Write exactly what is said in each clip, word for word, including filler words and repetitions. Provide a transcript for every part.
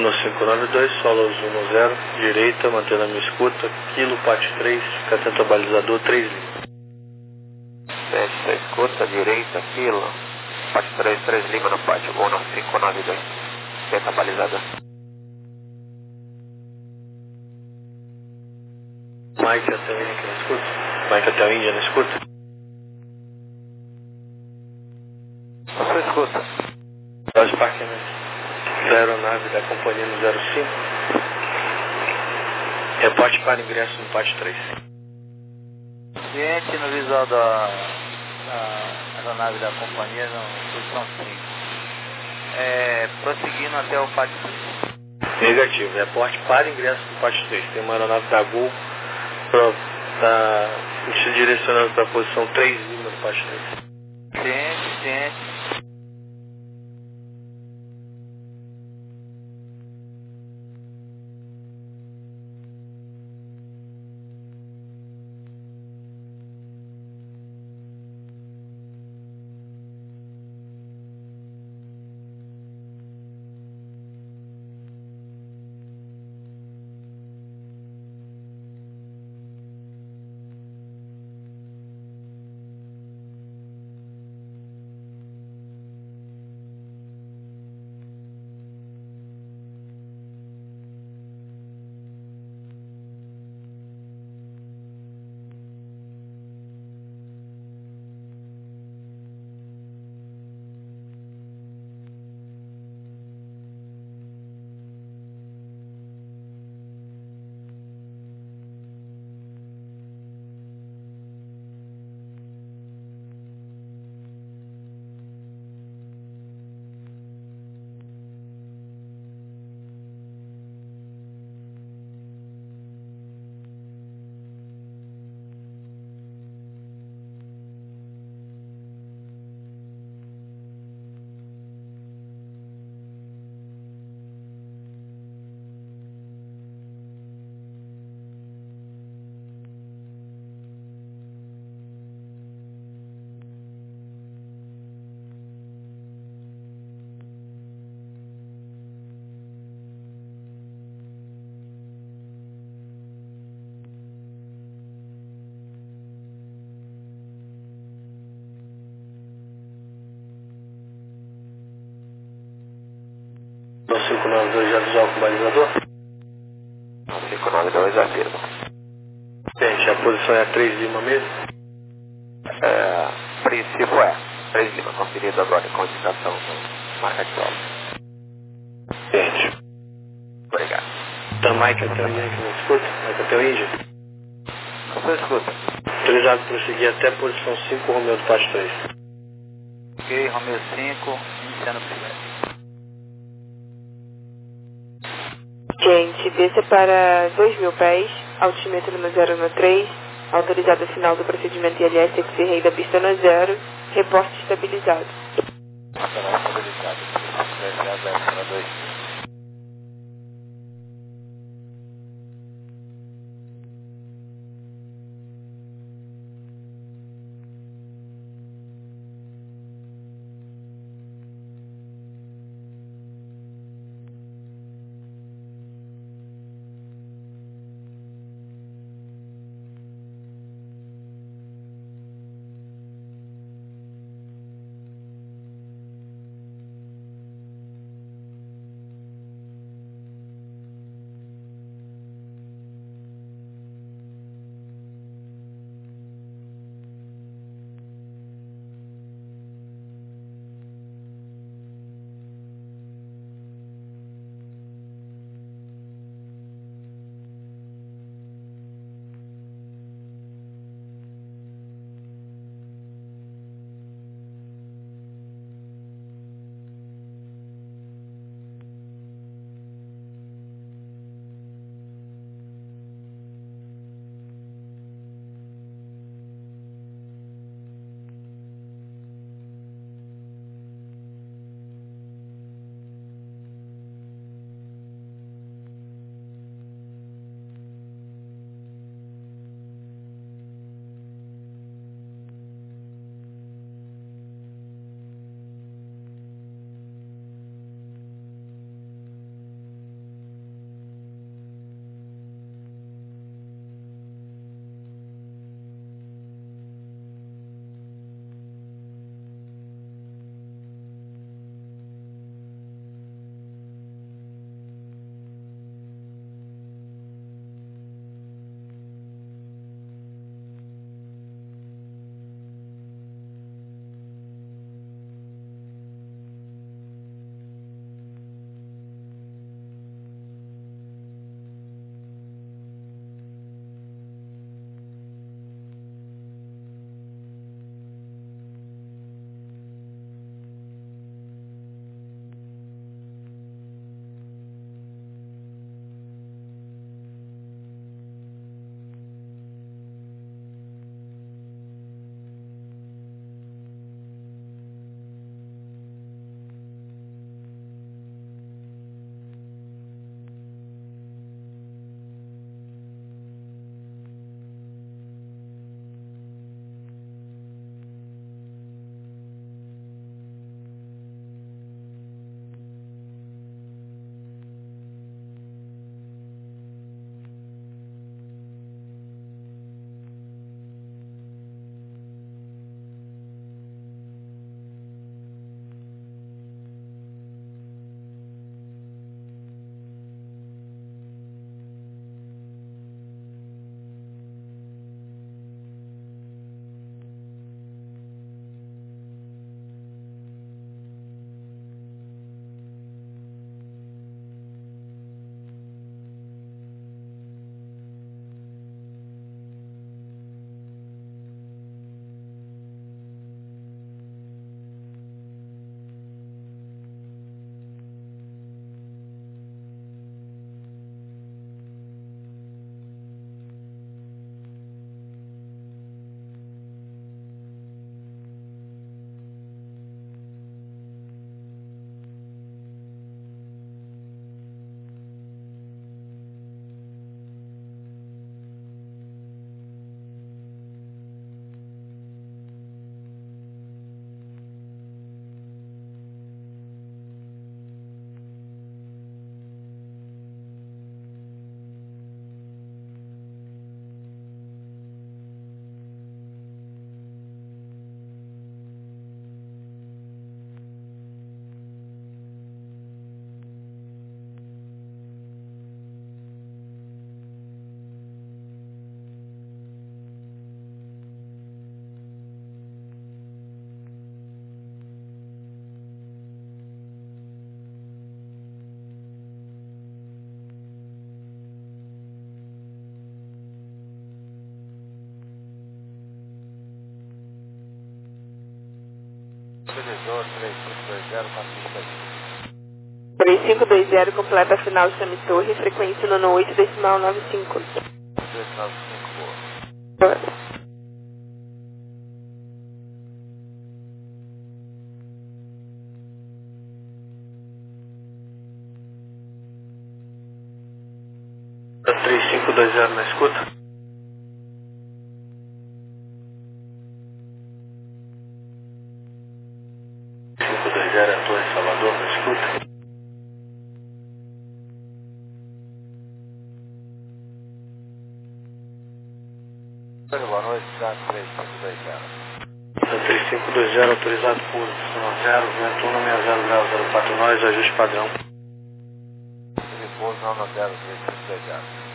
no cinco nove dois, solo azul no zero, direita, mantendo a minha escuta, quilo, parte três, fica atento ao balizador, três Lima. Sete, escuta, direita, quilo, parte três, três Lima no pátio, ou no cinco nove dois, tenta balizador. Mike até o Índia na escuta, Mike até o Índia na escuta. Você escuta. Jorge Parker, né? Da aeronave da companhia no zero cinco. Reporte para ingresso no parte três. Ciente no visual da, da aeronave da companhia, no posição cinco. É, prosseguindo até o parte três. Negativo, reporte para ingresso no parte três. Tem uma aeronave da Gol está se direcionando para a posição três Lima no parte três. Ciente, ciente. cinco nove dois já visual com o balizador? cinco nove dois, afirma. Gente, a posição é a três Lima mesmo? É, princípio é três Lima, conferido agora com indicação do marca de solo. Gente. Obrigado. Então, Mike até o Índia que não escuta? Mike até o Índia? Você escuta. Autorizado para prosseguir até a posição cinco, Romeu do parte três. Ok, Romeo cinco, iniciando o primeiro. Gente, desça para dois mil pés, altímetro no zero no três, autorizado final do procedimento I L S X Rei da pista no zero, reporte estabilizado. Nacional estabilizado, zero para dois. Utilizou três cinco dois zero com a pista aí. três cinco dois zero completa a final de Chame Torre, frequência nono oito decimal nove cinco. dois nove cinco, boa. Boa. três cinco dois zero na escuta. cinco dois zero é a Torre Salvador na escuta. Boa noite, três cinco dois zero. três cinco dois zero autorizado por zero, vento um seis zero grau zero quatro nós, ajuste padrão. Repouso não zero três cinco dois zero.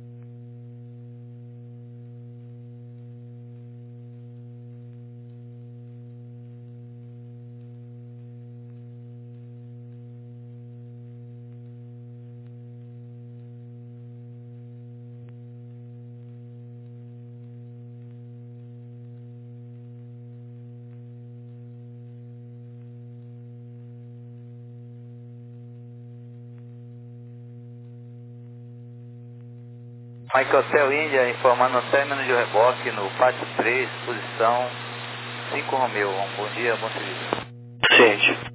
Mike Hotel Índia informando o término de reboque no pátio três, posição cinco Romeu. Um bom dia, bom serviço. Ciente.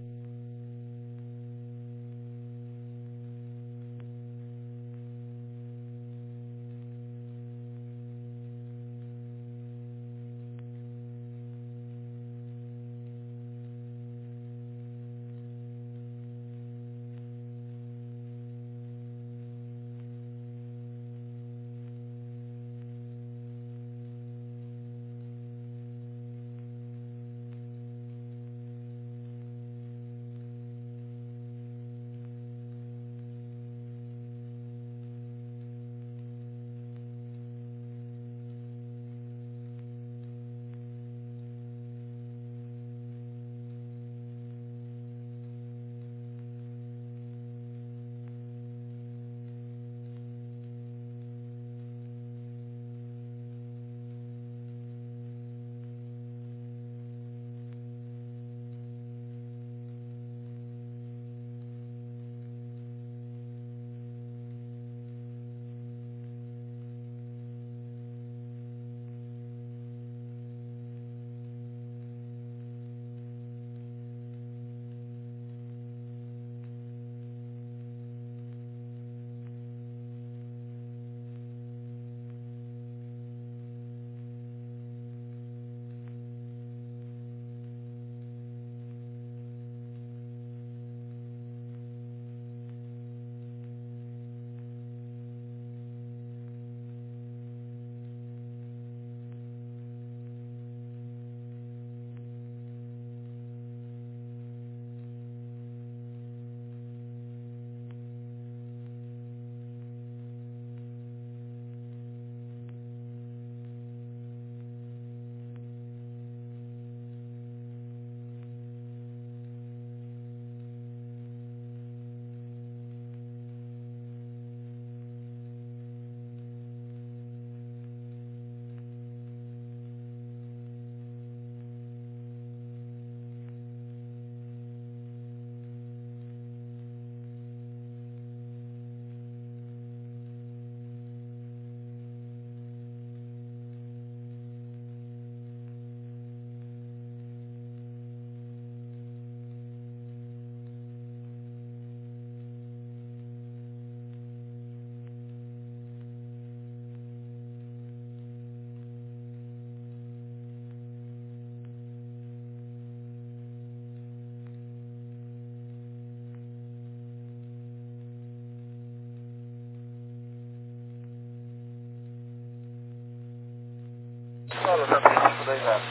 Solo, da três cinco dois zero.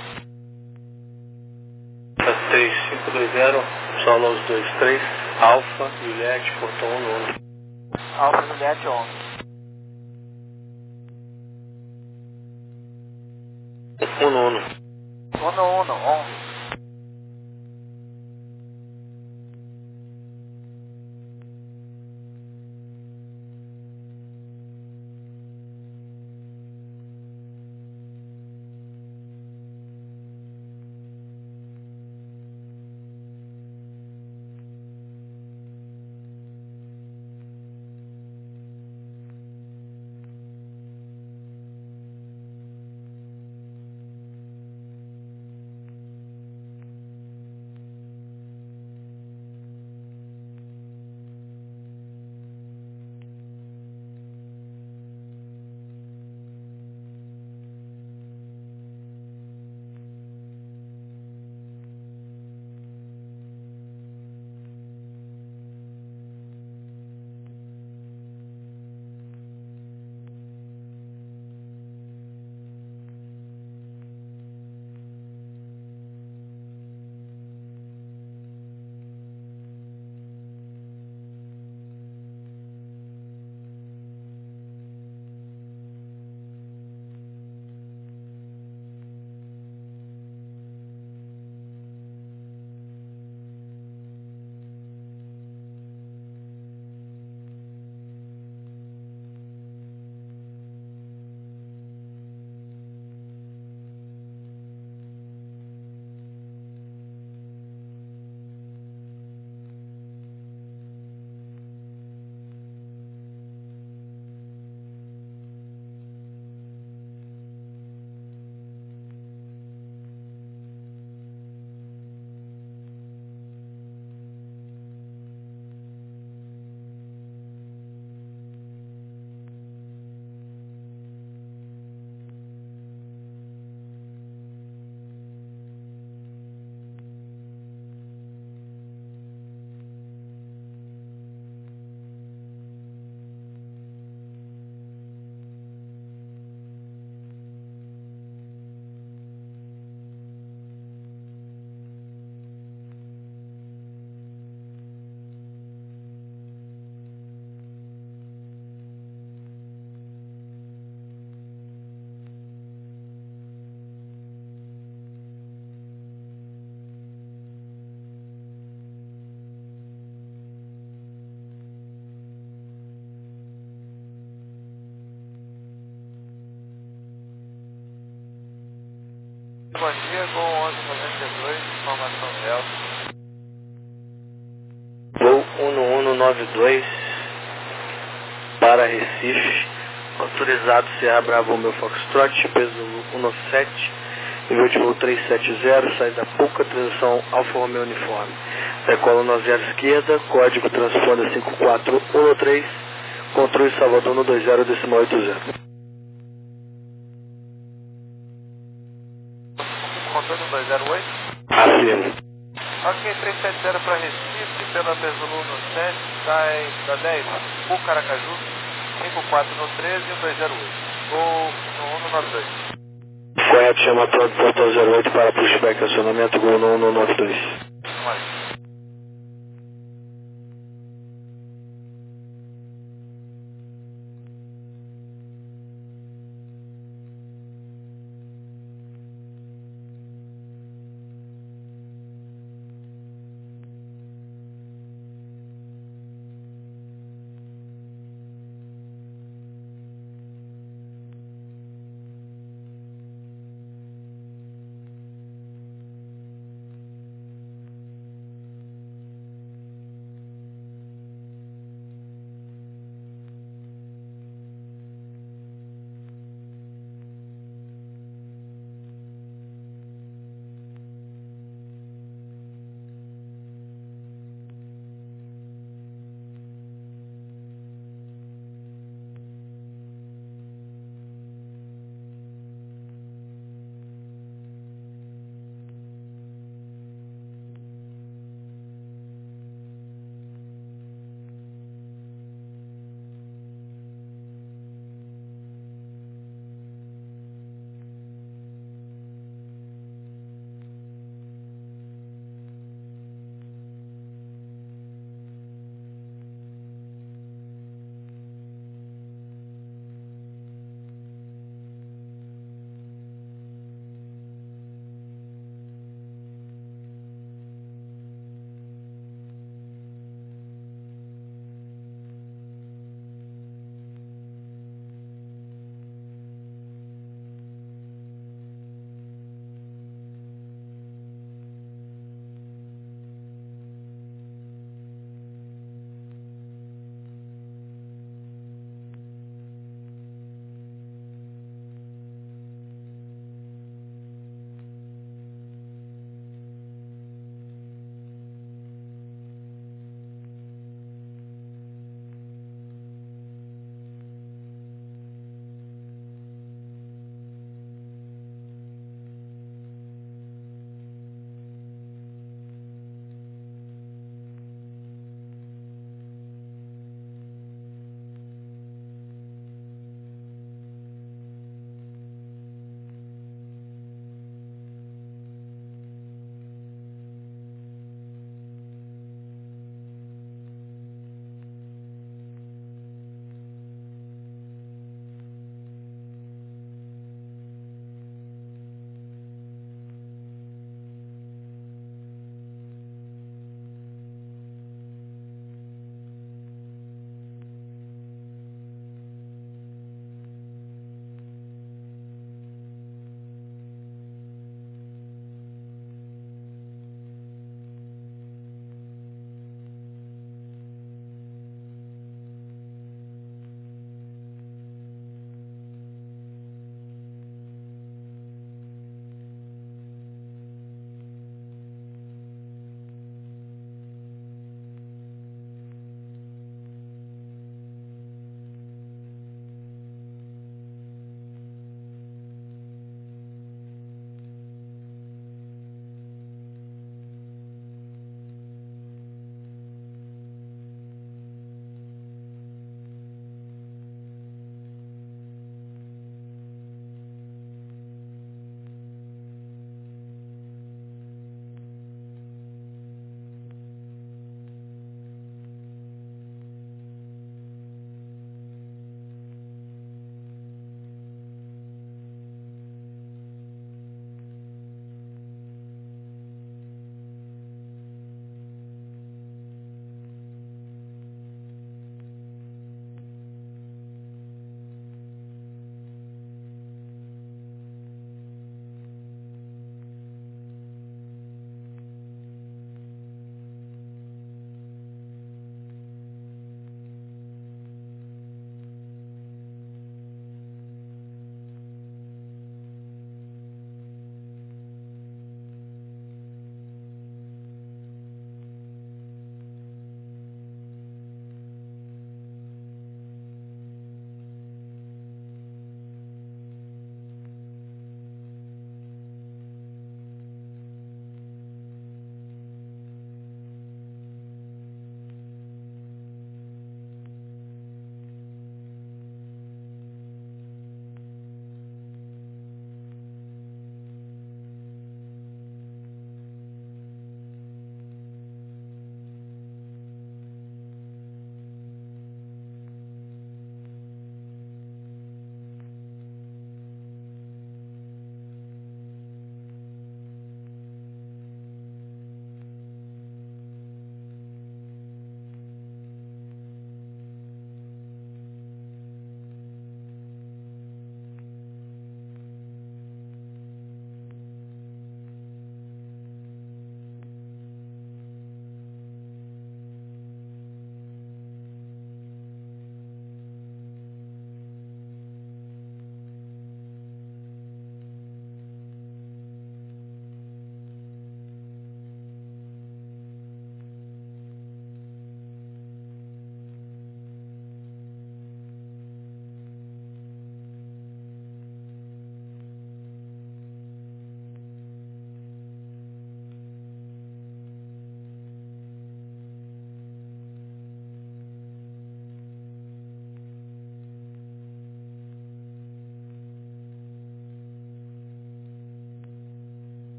três cinco dois zero, solo aos dois três, Alfa, Juliette, portão um nono. Alfa Juliette onze. um nono. Uno Uno, onze. bom dia, Gol onze noventa e dois, informação Delta. Gol um um nove dois para Recife, autorizado Serra Bravo meu Foxtrot, peso um sete, nível de voo trezentos e setenta, saída pouca, transição Alfa Romeo Uniforme. Decola um zero esquerda, código transponder cinco quatro um três, controle Salvador no dois zero decimal oito zero. Controle dois zero oito. Afirmo. Ok, trezentos e setenta para Recife, pela Pesulu no sete, sai da dez, Pucaracaju, cinco quatro no treze e um dois zero oito. Gol um um nove dois. Correto, chama pronto, portão zero oito para pushback, acionamento Gol um um nove dois. Vamos.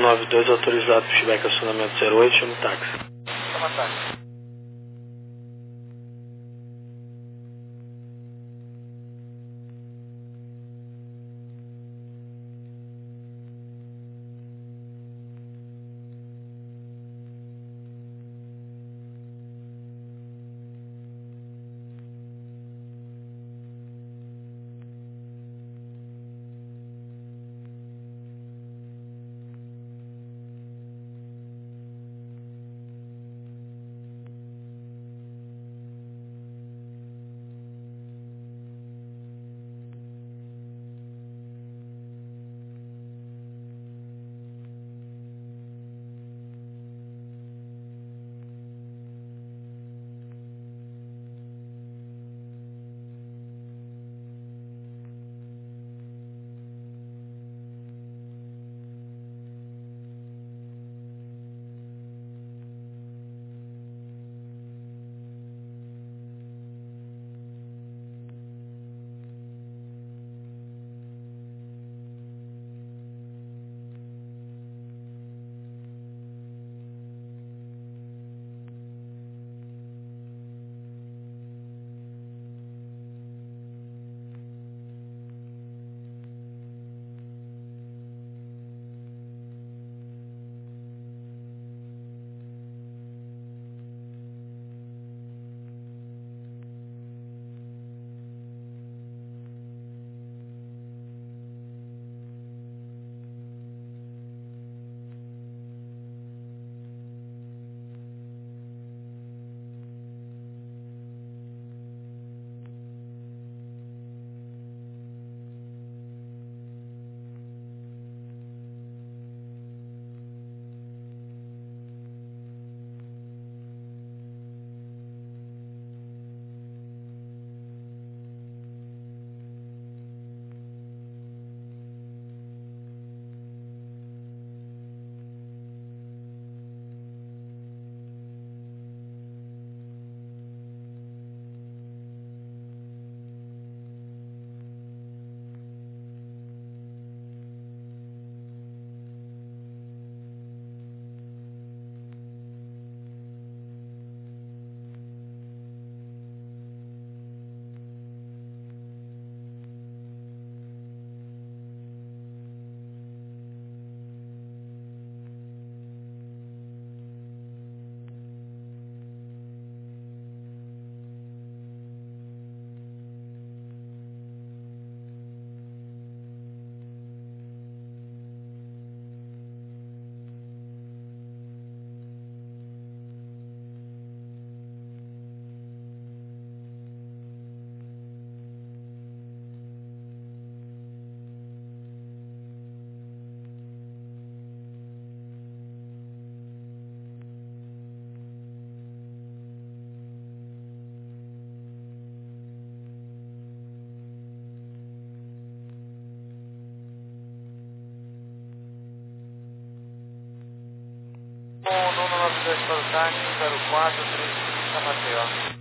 nove dois, autorizado pushback acionamento zero oito, chama o táxi. Chama táxi. Nono nove dois para o táxi, zero quatro, três trinta, Maceió.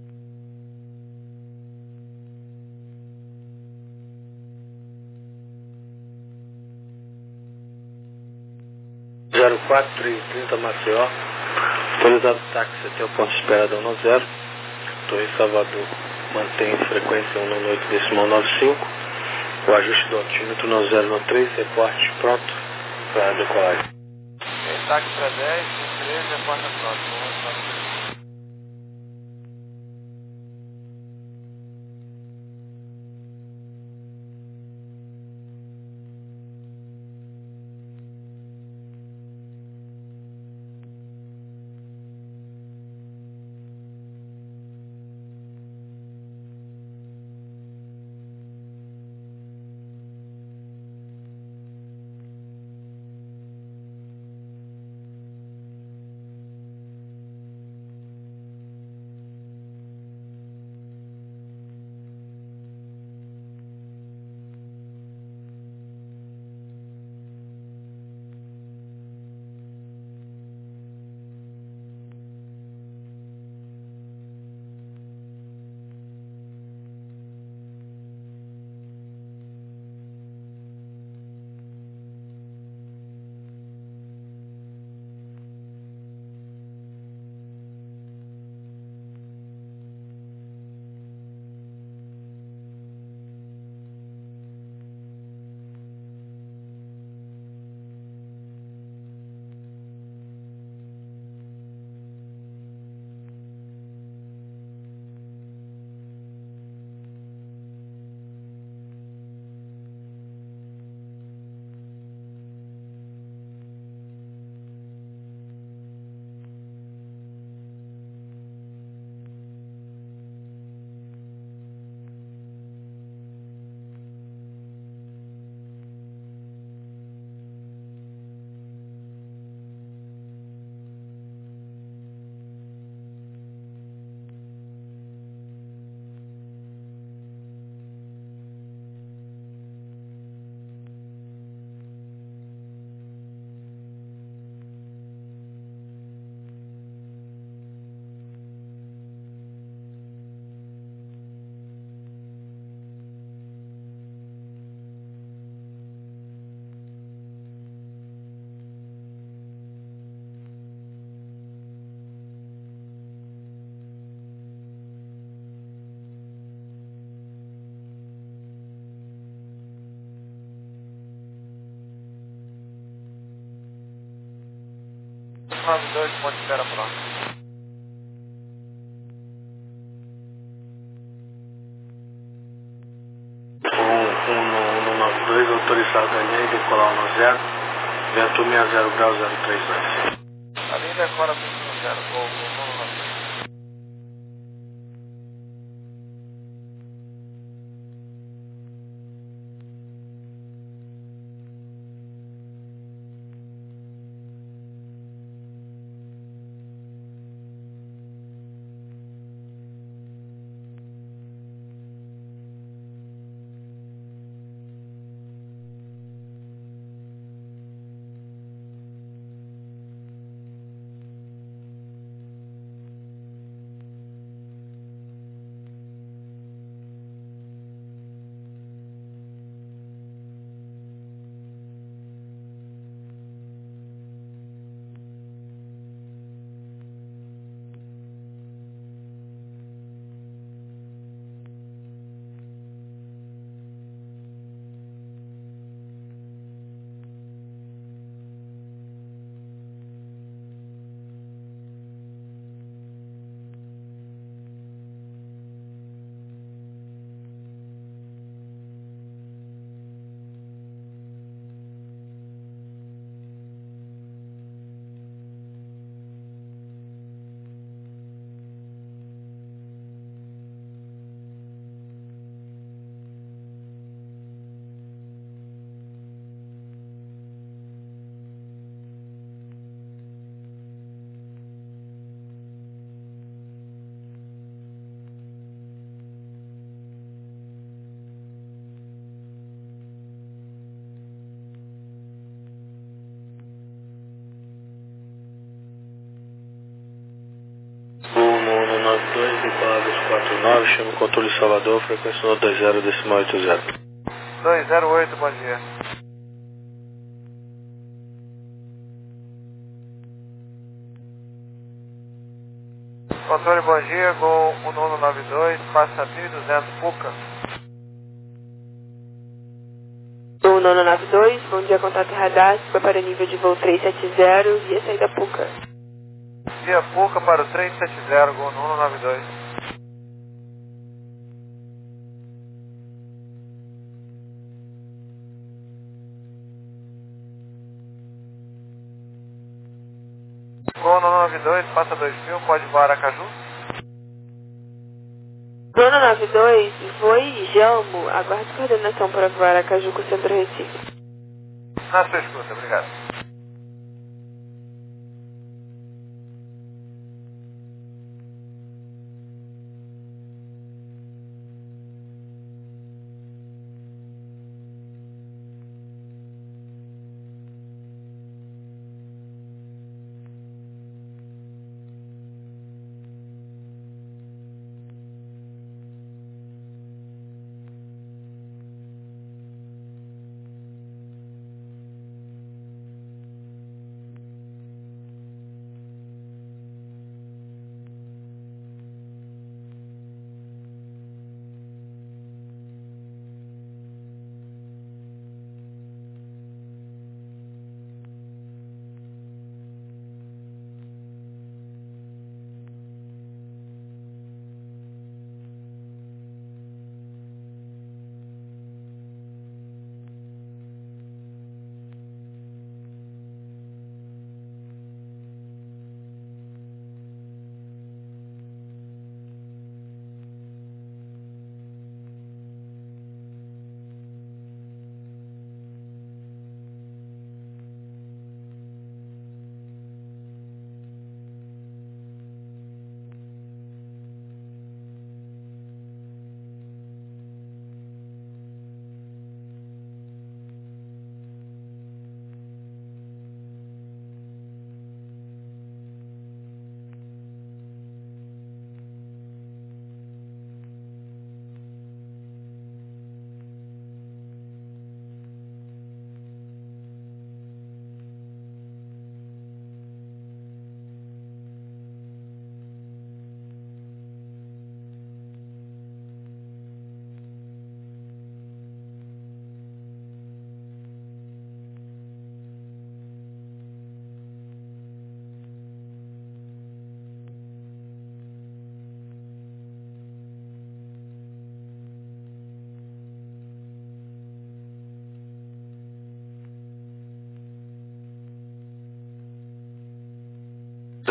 zero quatro, três trinta, Maceió. Autorizado táxi até o ponto de espera da um zero. Torre Salvador mantém frequência um nove oito decimal nove cinco. O ajuste do altímetro um zero um três, reporte pronto para decolagem. Táxi para dez, treze, reporte próximo. nove dois, ponto de espera pronto. um um nove dois, autorizado a linha e decolar um zero, vento sessenta graus zero três dois. A linha decora um zero, gol, gol, um nove dois. nove dois, decolar dois quatro nove, chama o controle Salvador, frequência no dois zero, decimal oito zero. dois zero oito, bom dia. Controle, bom dia, gol um nove nove dois, passa mil e duzentos, Puca. um nove nove dois, bom dia, contato radar, foi para nível de voo trezentos e setenta, via saída Puca. Via Puca para o trezentos e setenta, gol um nove dois. Gol nove dois, passa dois mil, pode voar Aracaju. Gol nove dois, foi Gelmo, aguarde coordenação para voar Aracaju com Centro Recife. Na sua escuta, obrigado.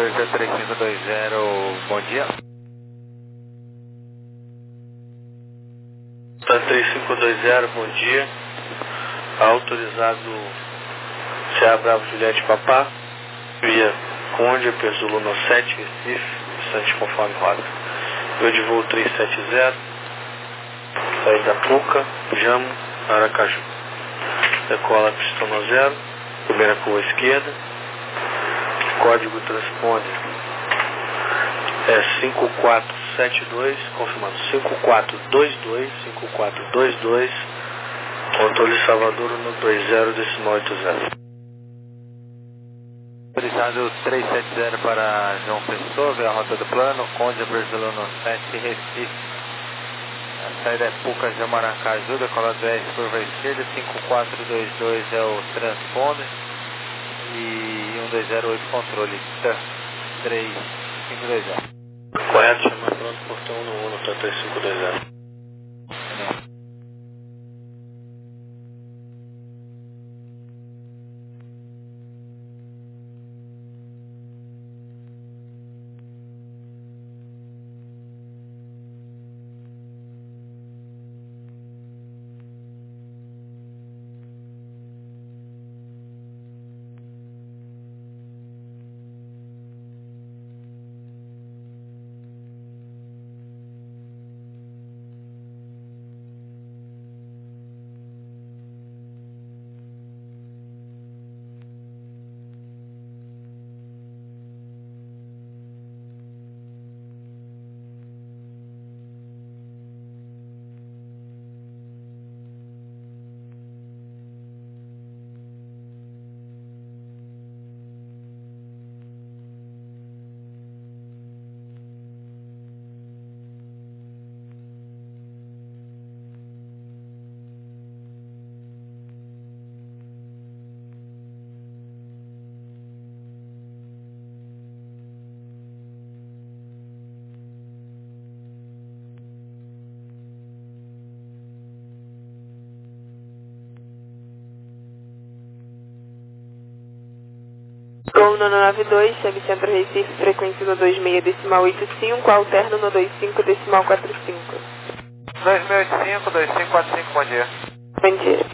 dois zero três cinco dois zero, bom dia. Tá três cinco dois zero, bom dia. Autorizado Sierra Bravo Juliette Papá, via Conde, Perzulu no sete, Recife, Santos conforme rota. Eu de voo três sete zero, saída Puca, Jamo, Aracaju. Decola pistão no zero, primeira curva esquerda. Código transponder é cinco quatro sete dois, confirmando cinco quatro dois dois, cinco quatro dois dois, controle Salvador no dois zero, decimal oito zero. Autorizado três sete zero para João Pessoa, via rota do plano, Conde Brasilano sete, Recife. A saída é Puca, Jamaracaju, decolado S, curva esquerda, cinco quatro dois dois é o transponder e um dois zero oito controle, T três cinco dois zero. Correto, chamar pronto, portão um no T três cinco dois zero. Gol no nove dois, chame Centro Recife, frequência no dois seis decimal oito cinco, alterno no dois cinco decimal quatro cinco. dois seis oito cinco, dois cinco quatro cinco, bom dia. Bom dia.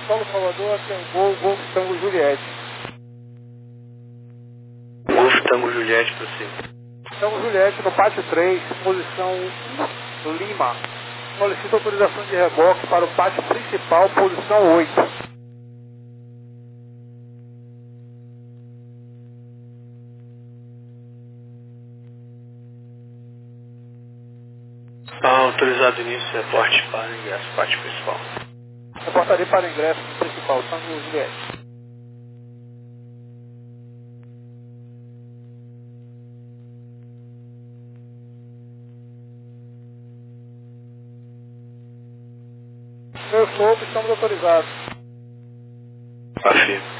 Paulo Salvador, Tango, Golf Tango Juliette. Golf Tango Juliette para cima. Tango Juliette no pátio três, posição um, Lima. Solicita autorização de reboque para o pátio principal, posição oito. Ah, autorizado início, reporte para ingresso, pátio principal. Reportaria para ingresso no principal, Tango Juliette. Meu slope, estamos autorizados. Afirmo.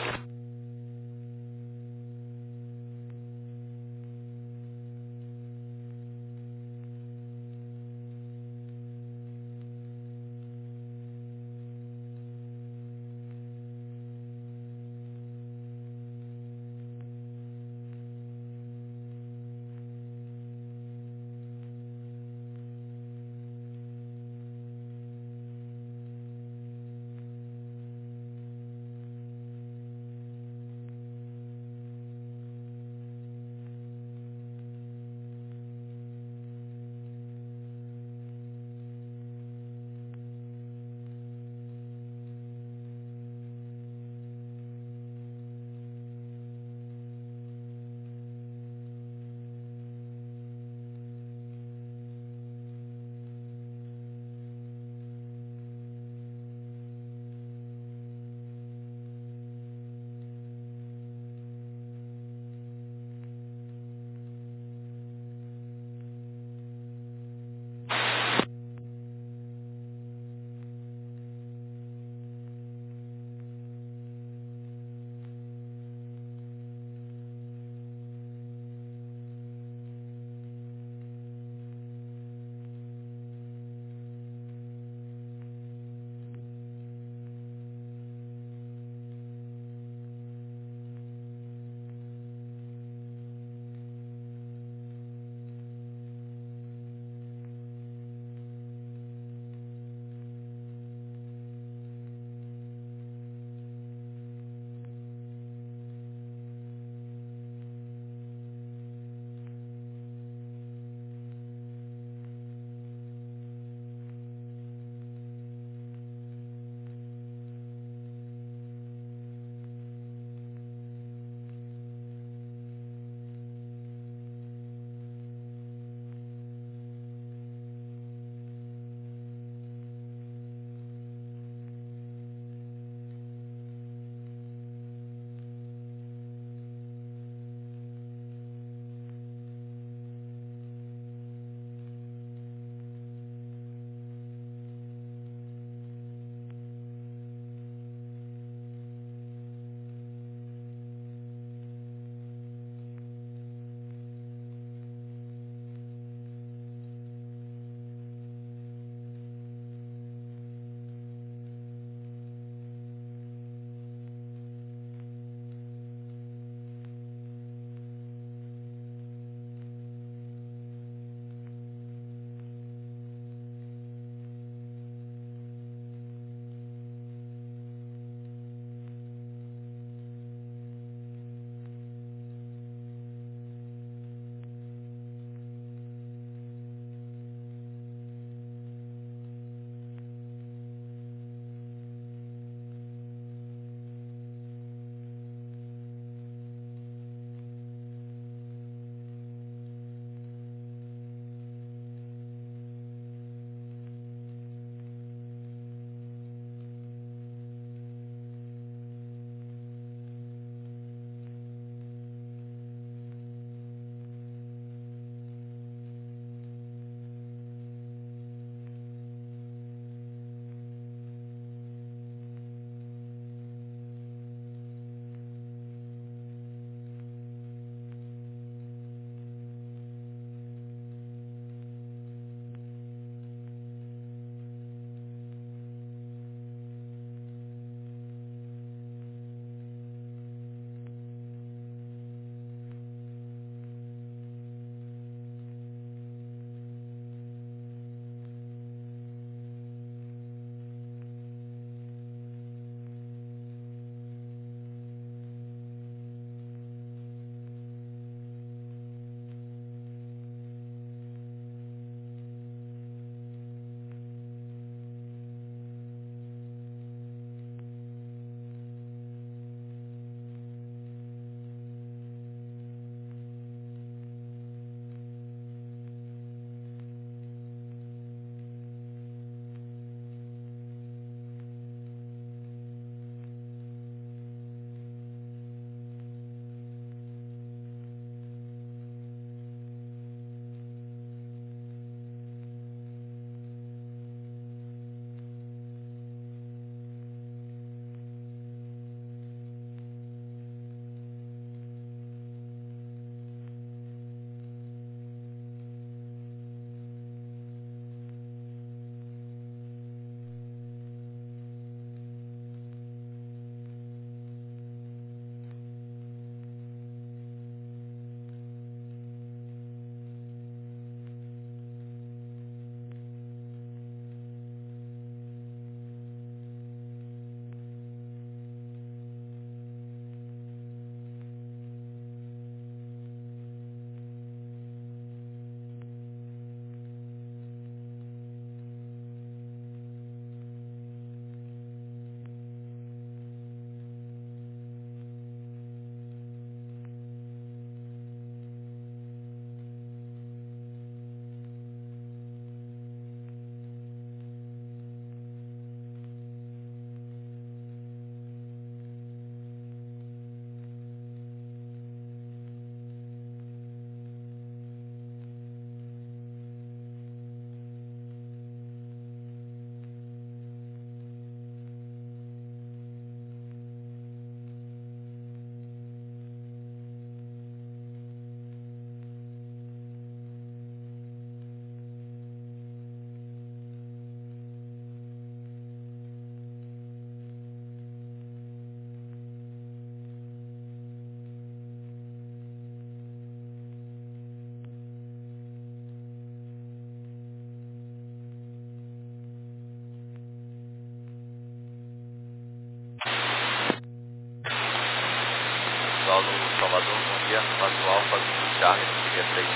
Charlie, Zulu três.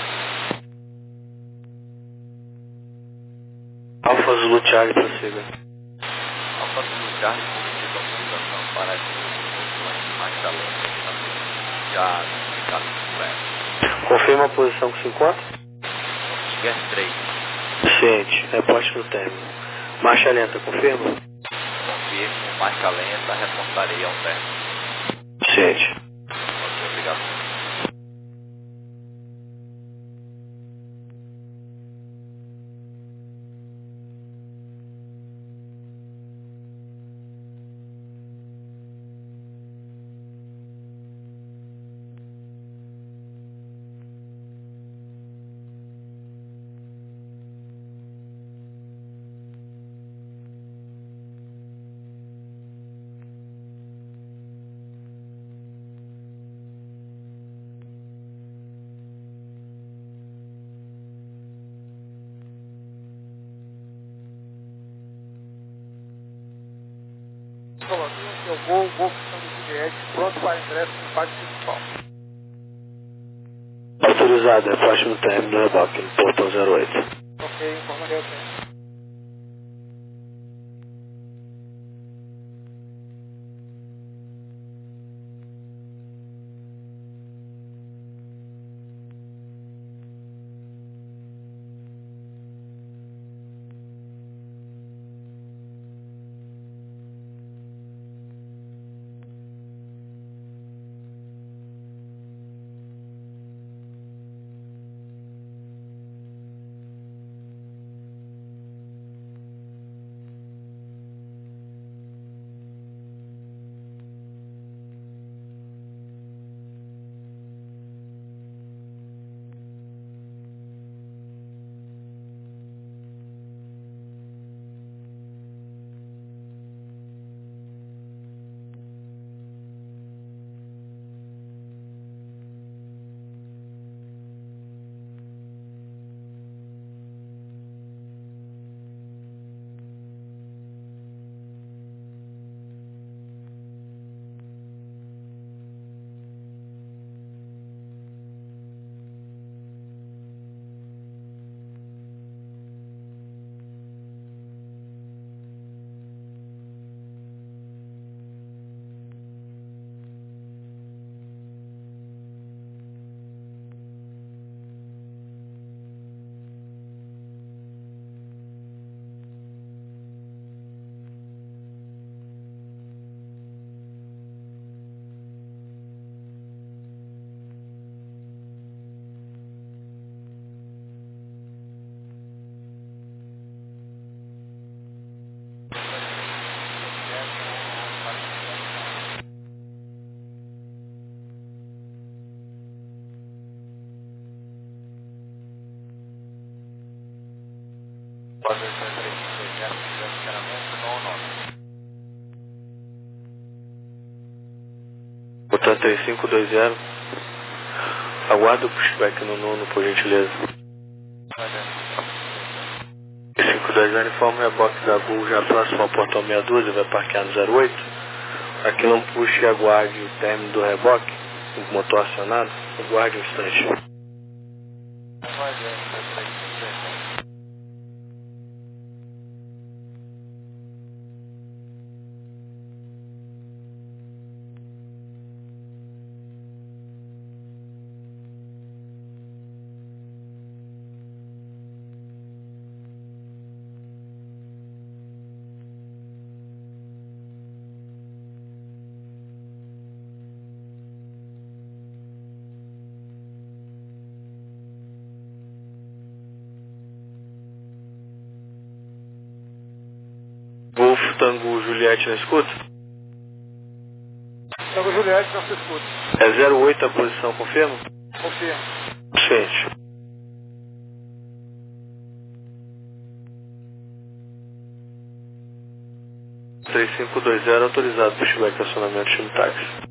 Alfa Zulu Charlie, prossiga. Alfa Zulu Charlie, solicita autorização para marcha lenta já indicado no plano. Confirma a posição que se encontra? Tiver três. Ciente, reporte no término. Marcha lenta, confirma? Confirmo, marcha lenta, reportarei ao término. Ciente. Ok, obrigado. Eu vou, vou Tango Juliette, pronto para ingresso no pátio principal. Autorizado, reporte no término do reboque, no portão zero oito. Ok, informarei o tempo. Botão três cinco dois zero. Aguarda o pushback no nono, por gentileza. três cinco dois zero informa o reboque da Gol já próximo ao portão meia dúzia, vai parquear no zero oito. Aqui não puxe e aguarde o término do reboque, o motor acionado, aguarde um instante. Golf Tango Juliette na escuta? Tango Juliette, não se escuta. É zero oito a posição, confirma? Confirmo. Ciente. três cinco dois zero autorizado pushback acionamento time táxi.